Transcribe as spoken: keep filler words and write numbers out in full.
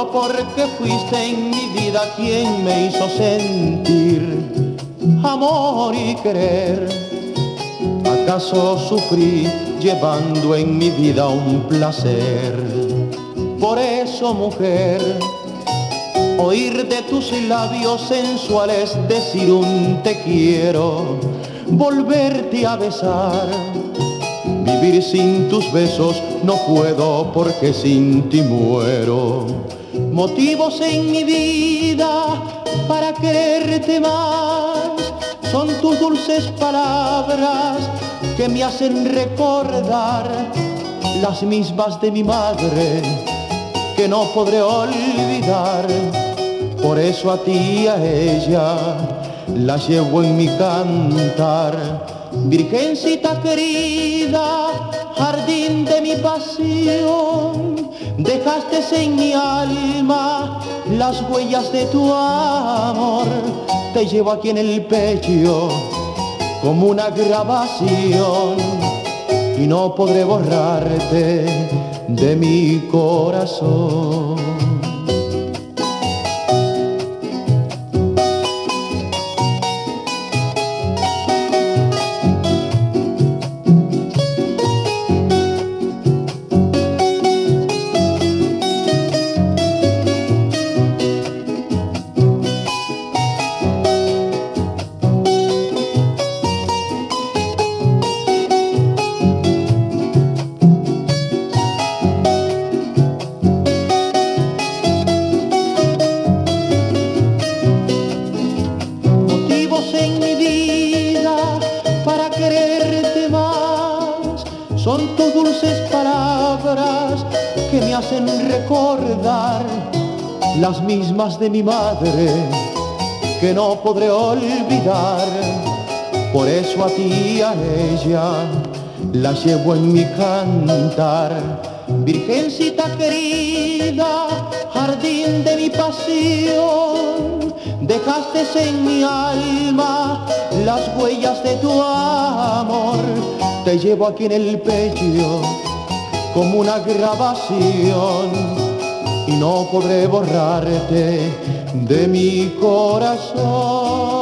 solo porque fuiste en mi vida quien me hizo sentir amor y querer. ¿Acaso sufrí llevando en mi vida un placer? Por eso, mujer, oír de tus labios sensuales decir un te quiero, volverte a besar. Vivir sin tus besos no puedo porque sin ti muero. Motivos en mi vida para quererte más son tus dulces palabras que me hacen recordar las mismas de mi madre que no podré olvidar. Por eso a ti y a ella las llevo en mi cantar. Virgencita querida, jardín de mi pasión, dejaste en mi alma las huellas de tu amor. Te llevo aquí en el pecho como una grabación y no podré borrarte de mi corazón. Son tus dulces palabras que me hacen recordar las mismas de mi madre que no podré olvidar. Por eso a ti y a ella las llevo en mi cantar. Virgencita querida, jardín de mi pasión, dejaste en mi alma las huellas de tu amor. Te llevo aquí en el pecho como una grabación y no podré borrarte de mi corazón.